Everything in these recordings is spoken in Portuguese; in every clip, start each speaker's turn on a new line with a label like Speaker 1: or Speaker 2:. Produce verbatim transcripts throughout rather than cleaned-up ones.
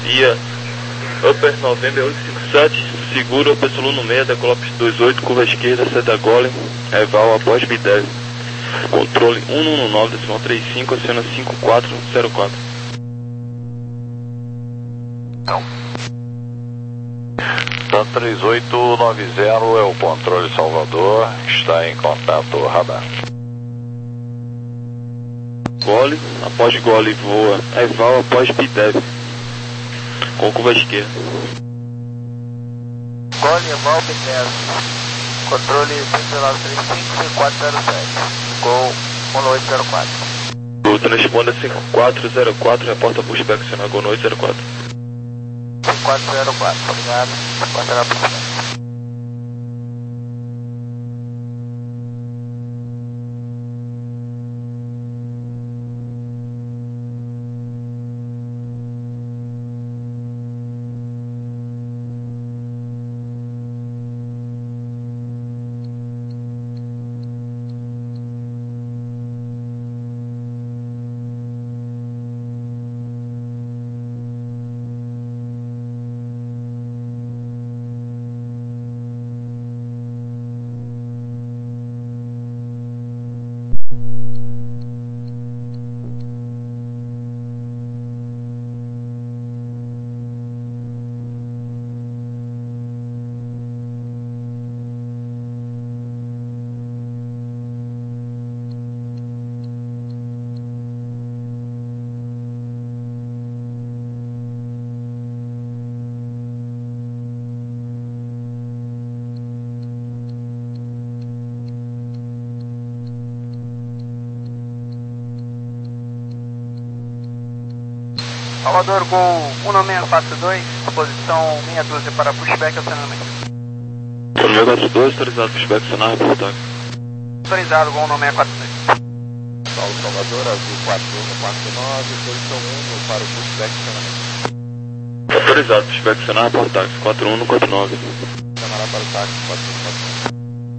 Speaker 1: via Upper November oito cinco sete, seguro, Upper Soluno seis, decola pista dois oito, curva esquerda, seta Golem, Eval após Bidev. Controle um um nove, decimal trinta e cinco, aciona cinco quatro zero quatro.
Speaker 2: Não. Tá três oito nove zero é o controle Salvador, está em contato radar.
Speaker 1: Gole, após Gole voa Eval após Bidev, com curva esquerda.
Speaker 3: Gole, Eval, Bidev, controle cinco nove três cinco, cinco quatro zero sete, com um oito zero quatro.
Speaker 1: O transponder cinco quatro zero quatro, reporta pushback, aciona Gol oito zero quatro.
Speaker 3: cinco quatro zero quatro, obrigado, contra a pushback. Salvador, Gol um nove seis quatro dois, posição meia dúzia para pushback, acionamento.
Speaker 1: Gol seis quatro dois, autorizado pushback, acionar, reportagem.
Speaker 3: Autorizado, Gol um nove seis quatro dois.
Speaker 2: Paulo Salvador, azul quatro um quatro nove, posição um para o pushback, acionamento.
Speaker 1: Autorizado pushback, acionar, reportagem, quatro um quatro nove.
Speaker 2: Chamará para o táxi, quatro um quatro nove.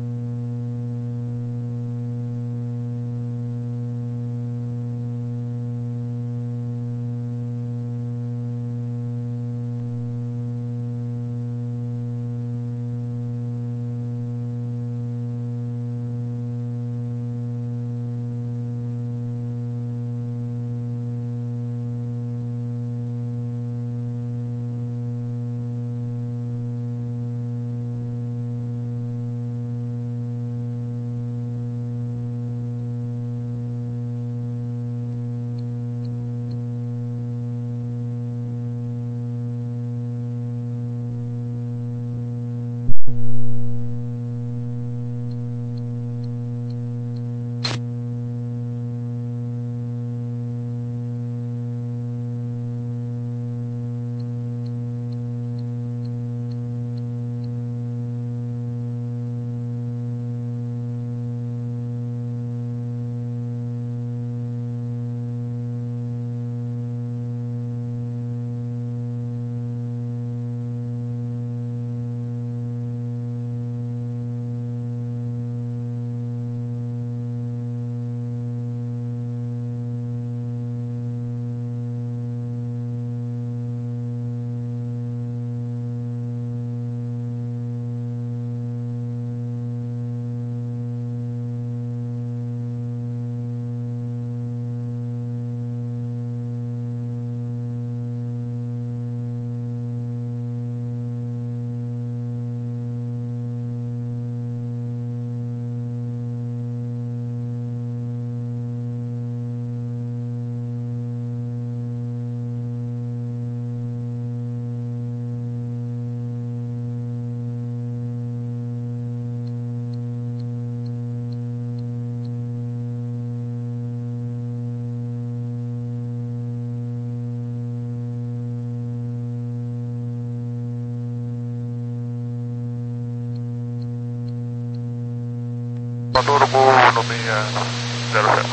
Speaker 2: Salvador, Gol no seis zero sete.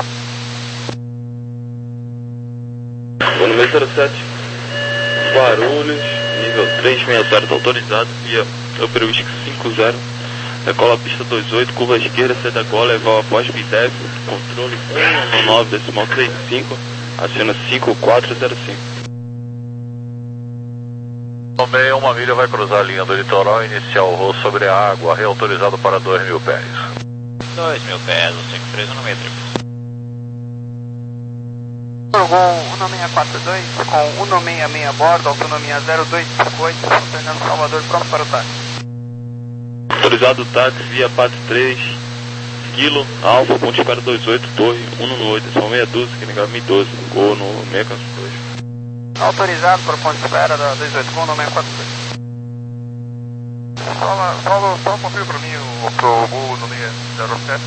Speaker 1: Gol no seis zero sete, Guarulhos, nível três sessenta, está autorizado, via Upper Whisky cinco zero, decola pista dois oito, curva esquerda, seta Gola, Eval após Bidev, controle um nove, decimal trinta e cinco, aciona cinco quatro zero cinco.
Speaker 4: No meio, uma milha vai cruzar a linha do litoral e iniciar o voo sobre a água, reautorizado para dois mil pés.
Speaker 5: dois mil pés, o cinco três no metro.
Speaker 3: Gol um nove seis quatro dois com um nove seis seis a bordo, autonomia zero dois cinco oito, São Fernando Salvador, pronto para o táxi.
Speaker 1: Autorizado o táxi via Pat três, Kilo, Alfa, ponte para dois oito, Torre, um no oito, são meia dúzia, que negava mil e doze, Gol no seis dois.
Speaker 3: Autorizado para ponte espera da dois oito com um nove seis quatro dois. Só, só, só confirma para mim o pro Gol no seis zero sete.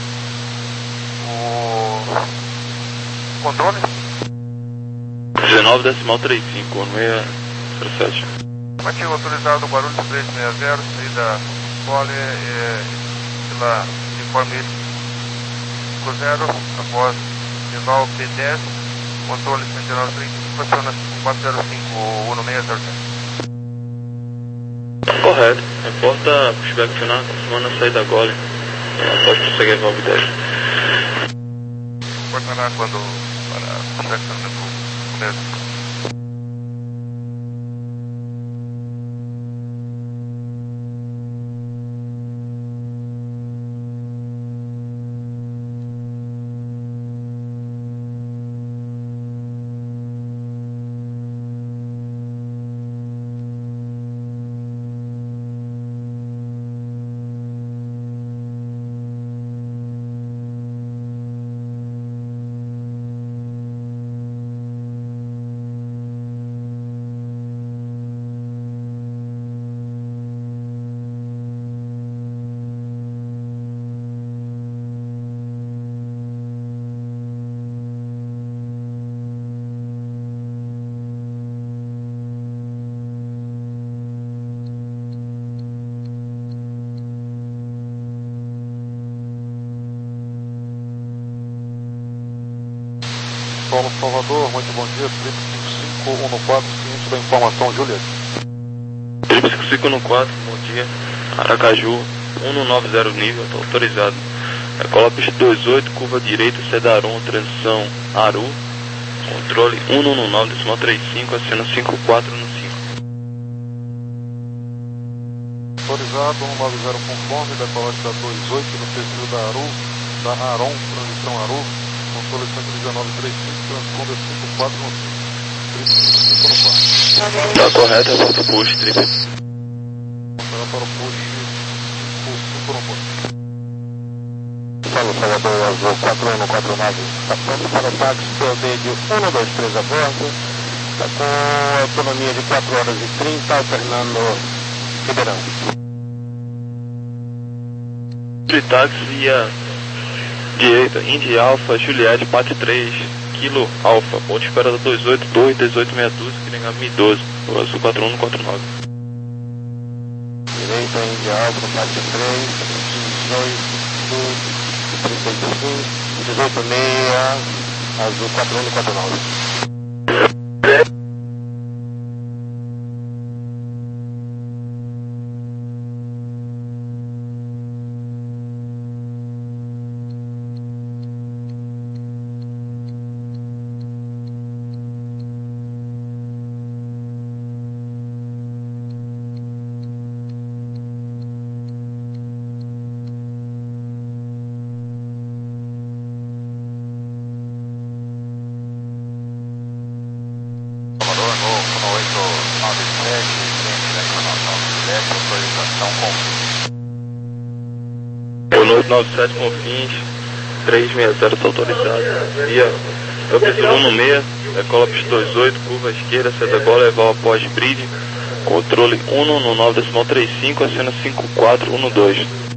Speaker 3: O controle?
Speaker 1: dezenove decimal trinta e cinco, no seis zero sete.
Speaker 3: Aqui o autorizado Guarulhos três seis zero, saída Pole, é, pela informe zero, após Rival P dez, controle cento e nove trinta, aciona quatro zero cinco, um seis zero sete.
Speaker 1: Correto, reporta pushback final, confirmando a saída Gole. Pode prosseguir com o dez.
Speaker 3: Reportará quando para pushback final do começo.
Speaker 4: Paulo Salvador, muito bom dia, Trip cinco cinco um quatro, ciente da informação, Juliette.
Speaker 1: Trip cinco cinco um quatro, bom dia, Aracaju, um no nove zero nível, está autorizado. Decola pista dois oito, curva direita, Cedaron, transição Aru, controle um no nove decimal trinta e cinco, acena cinco quatro no cinco.
Speaker 4: Autorizado, um nove zero conforme, decolagem da dois oito no perfil da Aru, da Aron, transição Aru, controle cento e dezenove trinta e cinco, transponda cinco quatro no cinco. Trip cinco cinco no quatro.
Speaker 1: Está correto, reporta push, Trip.
Speaker 4: Será para o push cinco cinco no quatro.
Speaker 2: Paulo Salvador, Azul quatro um quatro nove, está pronto para o táxi P O D de um dois três a bordo, está com autonomia de quatro horas e trinta, alternando Ribeirão.
Speaker 1: Táxi via direita, Indy Alfa, Juliette, Pat três, Kilo Alfa, ponte espera da dois oito, Torre, dezoito meia dúzia, que negava mil e doze, o Azul quatro um quatro nove.
Speaker 2: Direita, Indy Alfa, Pat três, dezoito, trinta e cinco, dezoito meia, Azul quatro um quatro nove.
Speaker 1: oito nove sete Confins, três seis zero está autorizado. Via Up Zulu no seis, decola pista dois oito, curva esquerda, seta gola, levar após bridge, controle um no nove decimal trinta e cinco, acena cinco quatro um dois.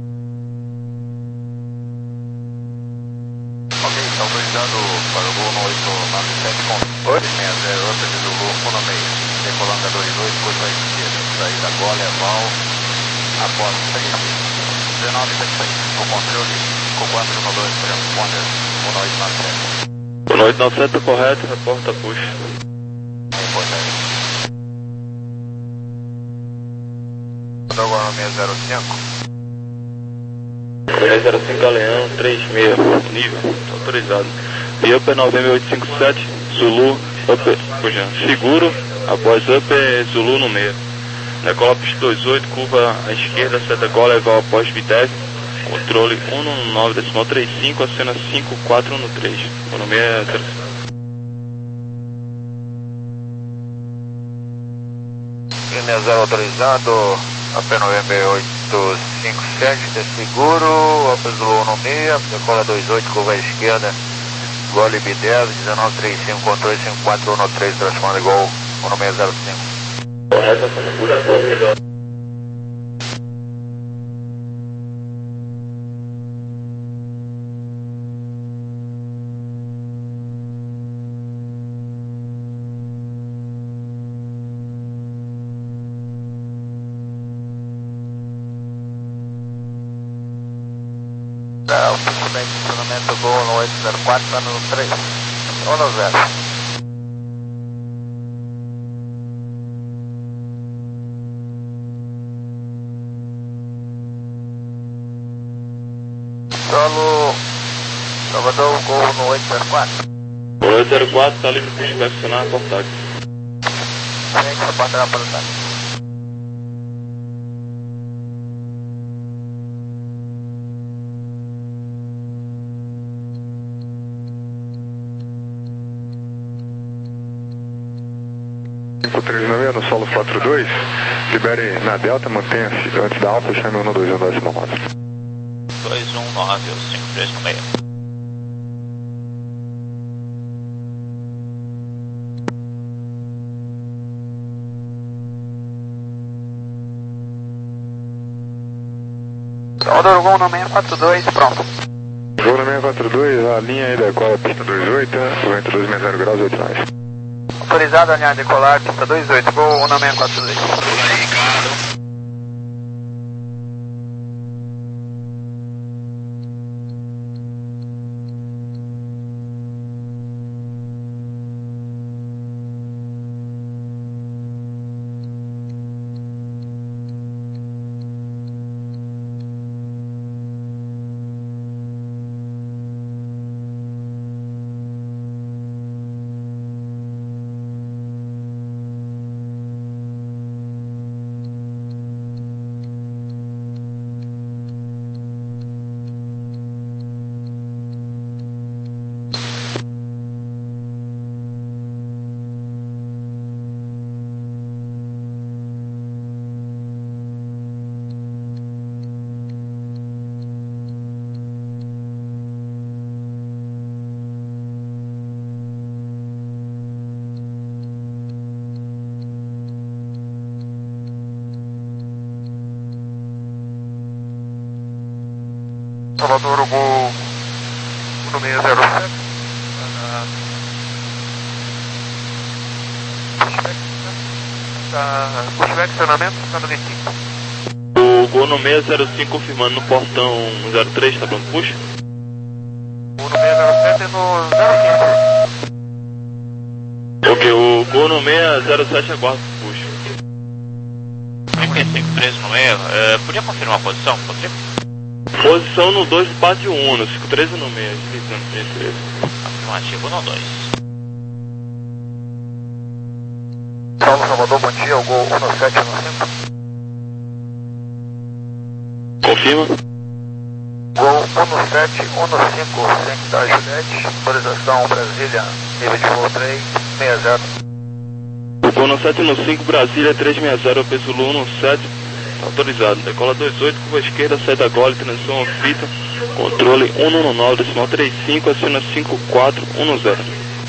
Speaker 2: Ok, está autorizado para o voo no oito nove sete com dois seis zero, Up Zulu um seis, decolando a dois oito, curva esquerda, saída gola, levar após três dezenove setenta e seis, o controle cinco quatro um dois, transponder um oito nove sete.
Speaker 1: um oito nove sete correto, reporta push.
Speaker 2: Importante. Agora no seis zero cinco.
Speaker 1: seis zero cinco Galeão, três seis, nível, tá autorizado. E Up nove oito cinco sete, Zulu, Up, puxa, seguro, após Up Zulu no seis. Decola a pista dois oito, curva à esquerda, seta gola, igual após Vitesse. Controle um um nove, decimal trinta e cinco, acena cinco quatro um três. O nome é
Speaker 2: Linha zero autorizado, A P nove oito cinco sete, é seguro, Opel Zulu um seis, decola dois oito, curva à esquerda, Gole B dez, dezenove trinta e cinco, controle cinco quatro um três, transforma igual um seis zero cinco.
Speaker 1: correta, por
Speaker 2: O pico de estacionamento Gol no oito zero quatro, está no três, um zero. Solo Salvador, Gol no oito zero quatro.
Speaker 1: O oito zero quatro está livre para inspecionar a portaque.
Speaker 2: Gente, reportará para o táxi.
Speaker 4: cinco três nove no solo quatro dois, libere na Delta, mantenha-se antes da Alfa, chame um dois um décimo nove.
Speaker 5: dois um nove, cinco três no meio.
Speaker 2: Salvador, Gol no seis quatro dois, pronto.
Speaker 4: Gol no seis quatro dois, a linha aí decola a pista dois oito, vento dois sessenta graus, oito nove.
Speaker 2: Autorizado a alinhar decolar, pista dois oito, Gol no seis quatro dois.
Speaker 3: Salvador, o Gol no seis zero sete, pushback, estacionamento, está no vinte e cinco.
Speaker 1: O Gol no seis zero cinco confirmando no portão zero três, está pronto, puxa?
Speaker 3: O no seis zero sete e no zero cinco.
Speaker 1: Ok, o Gol no seis zero sete aguarda, puxa.
Speaker 5: cinco três no meio, uh, podia confirmar a posição? Poderia?
Speaker 1: Posição no dois, parte um, no cinco três no meio, deslizando três três.
Speaker 5: Afirmativo no dois.
Speaker 2: Saulo Salvador, bom dia, o Gol um sete um cinco.
Speaker 1: Confirma?
Speaker 2: Gol um sete um cinco, centro da Juliette, autorização Brasília, nível de voo três seis zero.
Speaker 1: O Gol no sete no cinco, Brasília três seis zero, P Zulu um sete, autorizado. Decola dois oito, curva esquerda, seta gole, transição fita, controle um um nove, decimal trinta e cinco, acena cinco quatro um zero.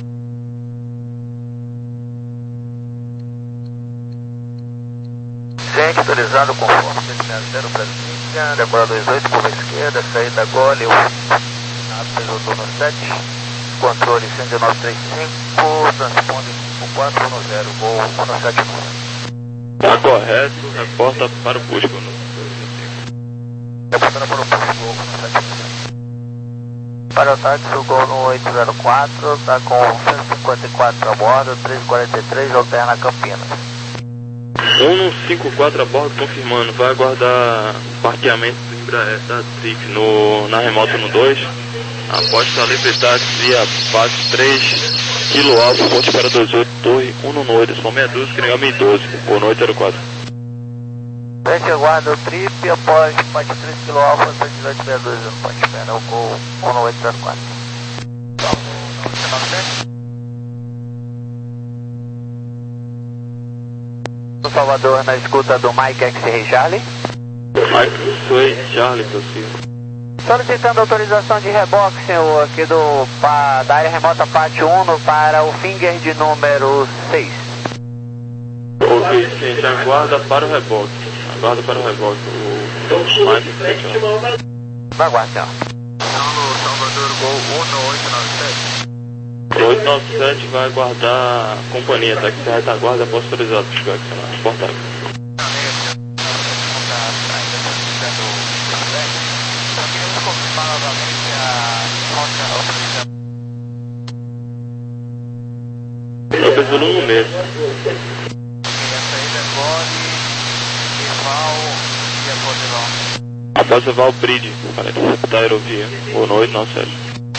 Speaker 2: Gente, autorizado conforme seis seis zero Brasília, decola dois oito, curva esquerda, saída gole, P um sete, controle cento e nove trinta e cinco, transponde cinco quatro um zero, Gol um sete um.
Speaker 1: Tá correto, reporta para o Pusco.
Speaker 2: Reportando para o Pusco, Gol um sete um. Para o táxi, o Gol no oito zero quatro, está com cento e cinquenta e quatro a bordo, três quarenta e três, alterna Campinas.
Speaker 1: um cinco quatro a bordo, confirmando, vai aguardar parqueamento do Embraer da Trip no, na remota no dois. Aposta livre táxi via base três, Kilo Alfa, ponte para dois oito, torre um no oito, decimal seis doze, que negócio doze, ou no oito zero quatro.
Speaker 2: Frente aguarda o trip após Ponte três kilo Alfa, cento e dezoito sessenta e dois no Ponte Pena, o Gol um nove oito zero quatro. No Salvador, na escuta do Mike X-Ray Charlie.
Speaker 1: Mike Sway Charlie, possível.
Speaker 2: Solicitando autorização de reboque, senhor, aqui do, pa, da área remota Pátio um para o Finger de número seis.
Speaker 1: Ok, gente, aguarda para o reboque. Aguarda para o reboque. O Mike.
Speaker 2: Aguarda, senhor.
Speaker 3: No Salvador, Gol um oito nove sete.
Speaker 1: oito nove sete vai aguardar a companhia, tá? Que se retaguarda após autorizado para chegar aqui na portaria. Eu penso no número. Após levar o bridge, para da aerovia, ou no oito nove sete.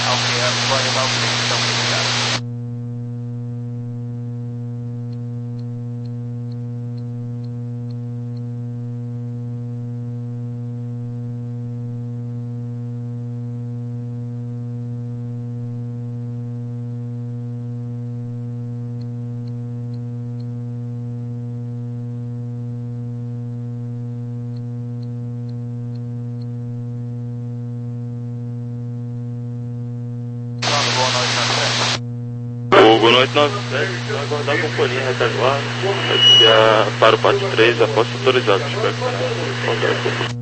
Speaker 1: O Gol oito nove sete vai aguardar a companhia retaguarda para o Pátio três após autorizado. Espero que não.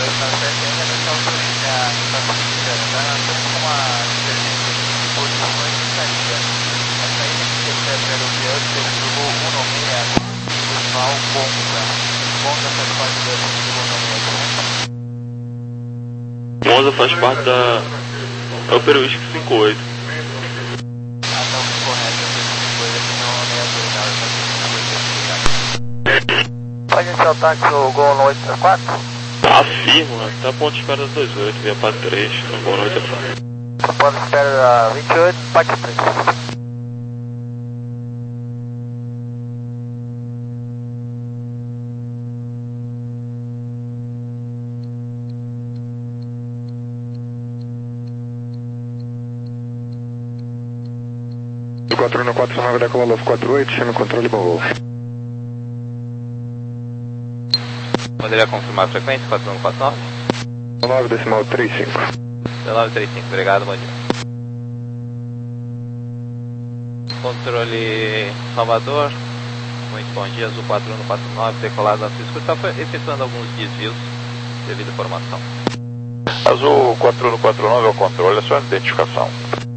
Speaker 1: Monza faz parte da Upper Whisky cinquenta e oito.
Speaker 2: Pode ser o táxi no Gol oito zero quatro?
Speaker 1: Afirmo, né? Tá ponto de espera da vinte e oito, via Pátio três, no Gol oito zero quatro.
Speaker 2: Ponto de espera da vinte e oito, Pátio três.
Speaker 4: quatro um quatro nove da Cololov quatro oito, chama controle bom voo.
Speaker 5: Poderia confirmar a frequência? quatro um quatro nove?
Speaker 4: nove decimal trinta e cinco.
Speaker 5: nove três cinco, obrigado, bom dia. Controle Salvador, muito bom dia, Azul quatro um quatro nove, decolado na sua escuta, está efetuando alguns desvios devido à formação.
Speaker 2: Azul quatro um quatro nove ao controle, a sua identificação.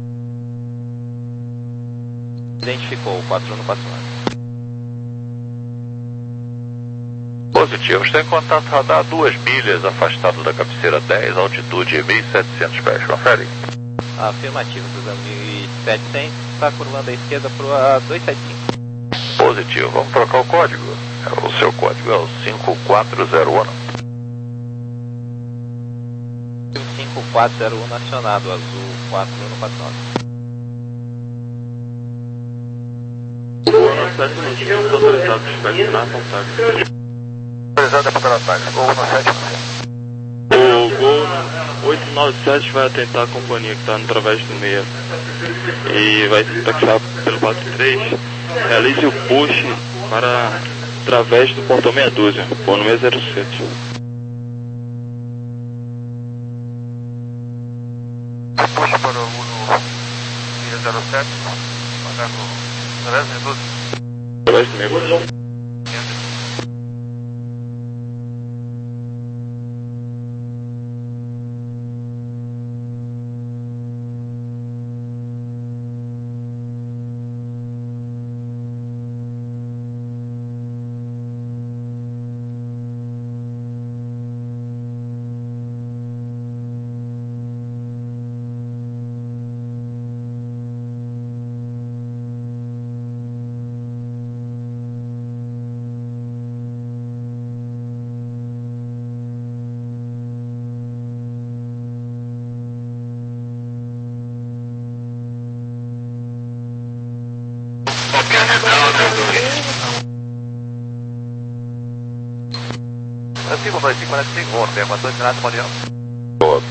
Speaker 5: Identificou o quatro um quatro nove.
Speaker 2: Positivo, está em contato radar duas milhas afastado da cabeceira dez, altitude mil e setecentos pés, confere.
Speaker 5: Afirmativo, cruzando mil e setecentos, está curvando à esquerda para o A dois sete cinco.
Speaker 2: Positivo, vamos trocar o código. O seu código é o cinco quatro zero um.
Speaker 5: cinco quatro zero um acionado, Azul quatro um quatro nove.
Speaker 1: Gol nove sete não tinha autorizado para chegar na portaria.
Speaker 2: Autorizado para o ataque, Gol nove sete.
Speaker 1: O Gol oito nove sete vai atentar a companhia que está no través do meia e vai taxar pelo Pátio três. Realize o push para através do portão meia dúzia, por número zero sete.
Speaker 3: Puxa para o Uno zero sete, pagando três minutos.
Speaker 1: Através do meia.
Speaker 2: cinco dois cinco, quarenta e cinco, Orbe, quatorze Renato, bom dia.
Speaker 5: Boa.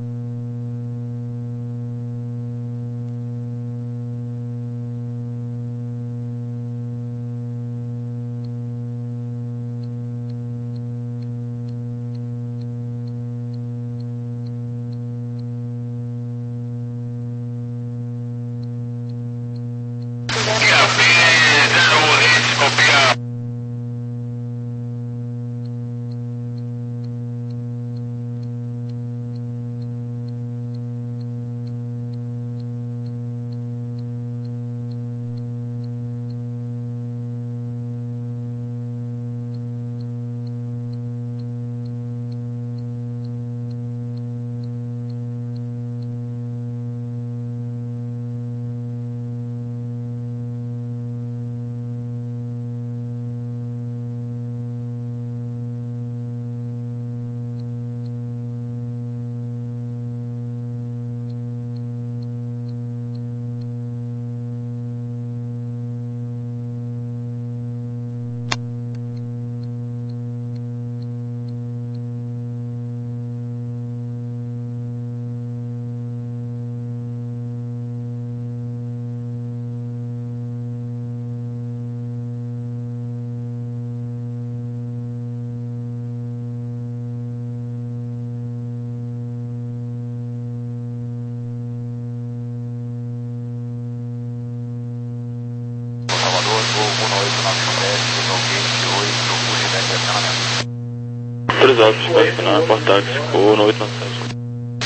Speaker 1: Autorizado para estacionar, Portax, Gol no oito nove sete.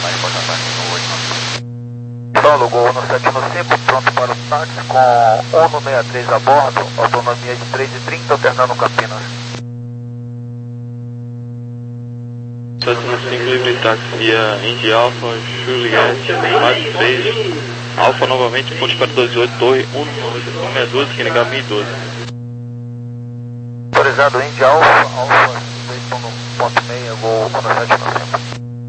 Speaker 2: Solo Gol no sete nove cinco, pronto para o táxi com um no sessenta e três a bordo, autonomia de três e trinta, alternando Campinas.
Speaker 1: sete nove cinco, livre táxi via Indy Alpha, Juliette, quatro três, Alpha novamente, ponte para dois oito, torre um nove oito, sessenta e dois, Kiniga mil e doze.
Speaker 2: Autorizado Indy Alpha, Alpha, estão no ponto meia, Gol no sete nove cinco.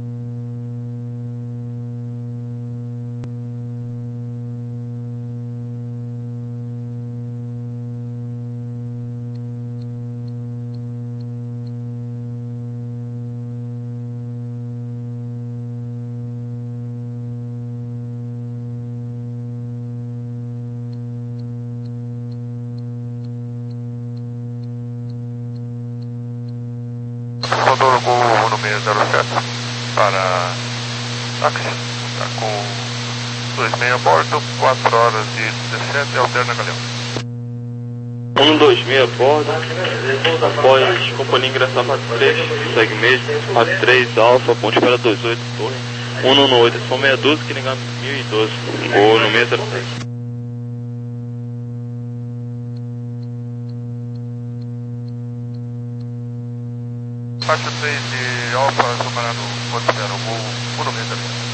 Speaker 3: Condor Gol no meio zero sete para táxi, está com dois meia a bordo, quatro horas e dezessete, alterna Galeão.
Speaker 1: um dois seis a bordo, após companhia ingressar quatro três, segue mesmo, quatro três Alpha, ponte para dois oito, torre um nove oito, sessenta e dois, Kiniga mil e doze, Gol no meio zero sete.
Speaker 3: Faixa três de Alfa, Tubarano, ponto zero, Gol no meio zero sete.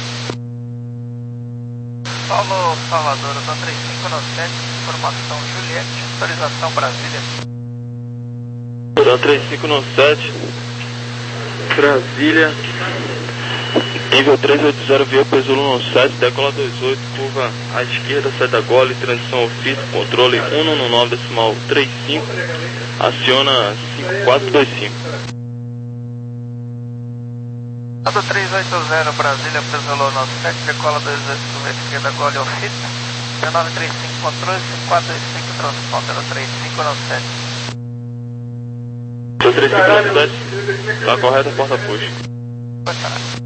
Speaker 2: Paulo Salvador, da três cinco nove sete, informação Juliette, autorização Brasília.
Speaker 1: Da três cinco nove sete, Brasília, nível três oito zero, via Pesulo nove sete, decola dois oito, curva à esquerda, sai da gole, transição ofício, controle um nove nove, decimal trinta e cinco, aciona cinco quatro dois cinco.
Speaker 2: Do três oito zero, Brasília, Pesulo nove sete, decola dois oito, curva à esquerda, gole ofício, nove três cinco, controle cinco quatro dois cinco, transponder três cinco nove sete.
Speaker 1: Do três cinco nove sete, tá correta, porta puxa.
Speaker 2: Pois tá.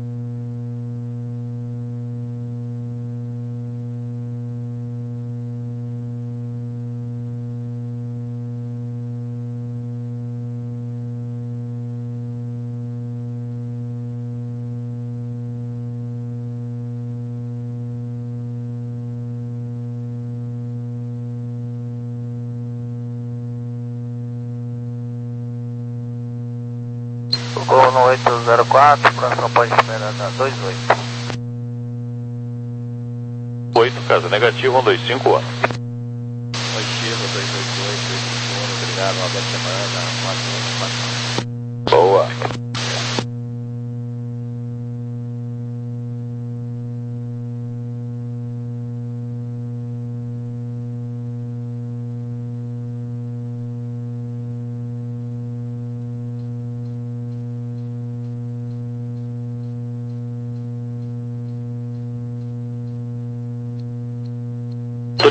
Speaker 2: Gol no oito zero quatro, próxima pode esperar na dois oito.
Speaker 5: oito, casa negativo, um dois cinco ano.
Speaker 2: Positivo, dois oito oito, dois cinco um, obrigado, uma boa semana, quatro um quatro.
Speaker 5: Boa.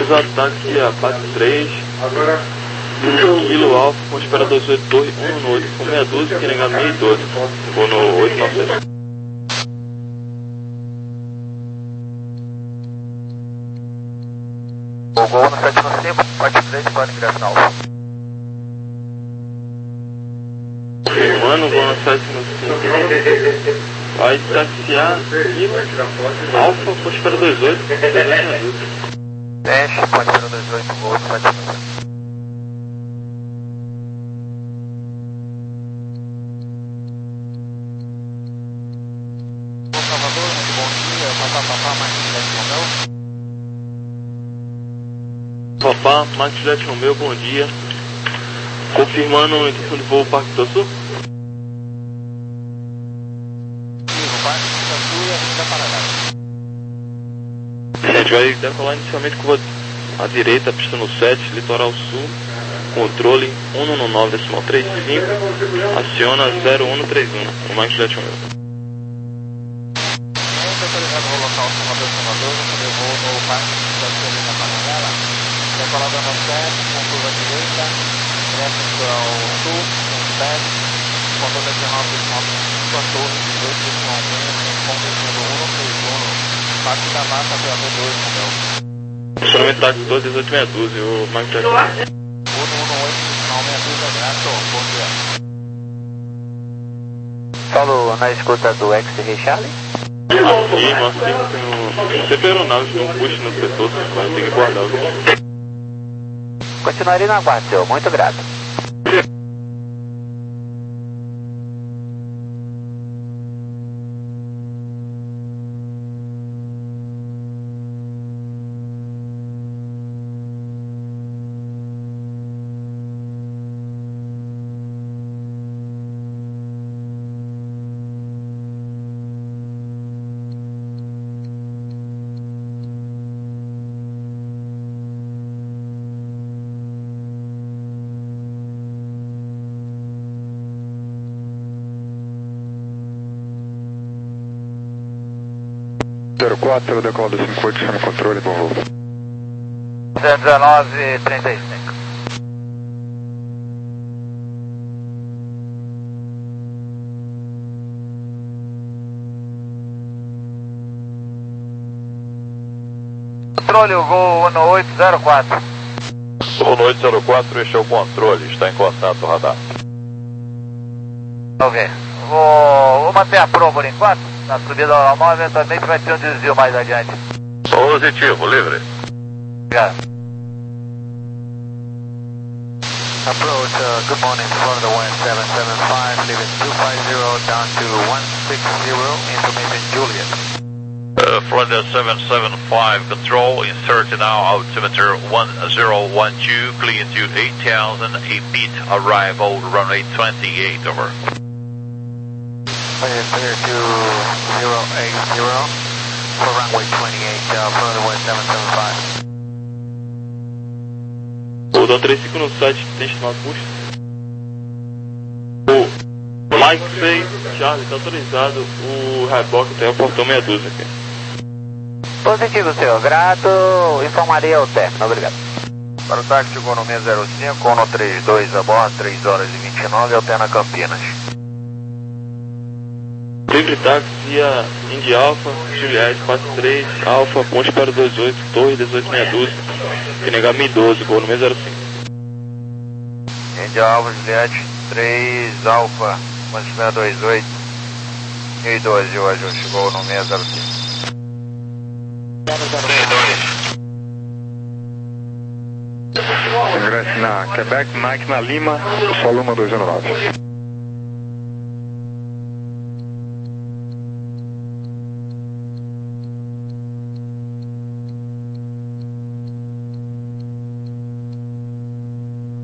Speaker 1: Autorizado táxi a quatro três, Kilo Alfa, com espera dois oito dois, um no oito com meia dúzia, que negar meia doze, vou no oito nove sete.
Speaker 2: O Gol no sete nove cinco, quatro três, pode ingresso na Alfa.
Speaker 1: Firmando, Gol no sete nove cinco, vai taxiar Kilo Alfa, com espera dois oito, meia dúzia.
Speaker 2: Teste, pode ser o dois oito, Gol no sete nove cinco. Salvador, muito bom dia, papá, papá, mais Romeu.
Speaker 1: Papá, Max Juliette Romeu, bom dia. Confirmando a intenção de voo Parque do Sul.
Speaker 2: Sim, Parque do Sul e a gente vai parar.
Speaker 1: A gente vai decolar inicialmente curva à direita, pista no sete, litoral sul, controle um nove nove três cinco, aciona zero um três um, o Max Juliette Romeu.
Speaker 2: Autorizado o local Salvador, Salvador, eu vou no Parque da Serena Paralela, decolada no sete, com curva direita, direto ao sul, com sete, controle dezenove, quatorze, dezoito, com destino um três um, Parque da Mata, P A B dois, Romeu.
Speaker 1: Funcionamento táxi doze dezoito meia dúzia, o Max Juliette Romeu.
Speaker 2: um um oito, final meia dúzia, grato, bom dia. Paulo, na escuta do X-Ray Charlie?
Speaker 1: Acima, acima, tem um... Sempre aeronaves tem um push no setor, mas tem que guardar o vídeo.
Speaker 2: Continuarei na guarda, senhor. Muito grato.
Speaker 4: zero quatro, decola do cinco oito, chama controle, bom voo.
Speaker 2: zero dezenove, trinta e cinco. Controle, o Gol um oito zero quatro.
Speaker 6: um oito zero quatro, este é o controle, está em contato radar.
Speaker 2: Ok. Vou, vou manter a proa por enquanto. Na subida normal, eventualmente vai ter um desvio mais adiante.
Speaker 6: Positivo, livre.
Speaker 2: Obrigado. Approach, uh, good morning, Florida one seven seven five, leaving two five zero down to one six zero, information Juliet.
Speaker 6: Uh, Florida seven seven five, control, insert now altimeter one zero one two, clear to eight thousand, a beat, arrival, runway twenty-eight, over.
Speaker 2: Clear to zero eight zero, for runway twenty-eight, uh, Florida one seven seven five.
Speaker 1: O Dom três cinco no site tem estimado push. O Mike seis, Charlie, está autorizado. O reboque tem o portão meia dúzia aqui.
Speaker 2: Positivo, senhor. Grato. Informarei ao término. Obrigado. Para o táxi, Gol no seis zero cinco, Ono trinta e dois a bordo, três horas e vinte e nove, alterna Campinas.
Speaker 1: Livre táxi via Indy Alpha, Juliette quatro três, Alpha, ponte para dois oito, Torre dezoito meia dúzia, que negar mil e doze, Gol no seis zero cinco.
Speaker 2: Indy Alpha, Juliette três, Alpha, ponte para dois oito, mil e doze, o ajuste, Gol no seis zero cinco.
Speaker 4: Ingresse na Quebec, Mike na Lima, solo um dois zero nove.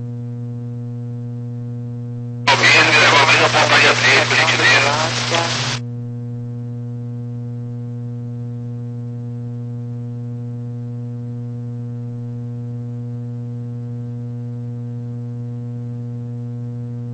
Speaker 2: Alguém me levou mais a pontaria três, por gentileza.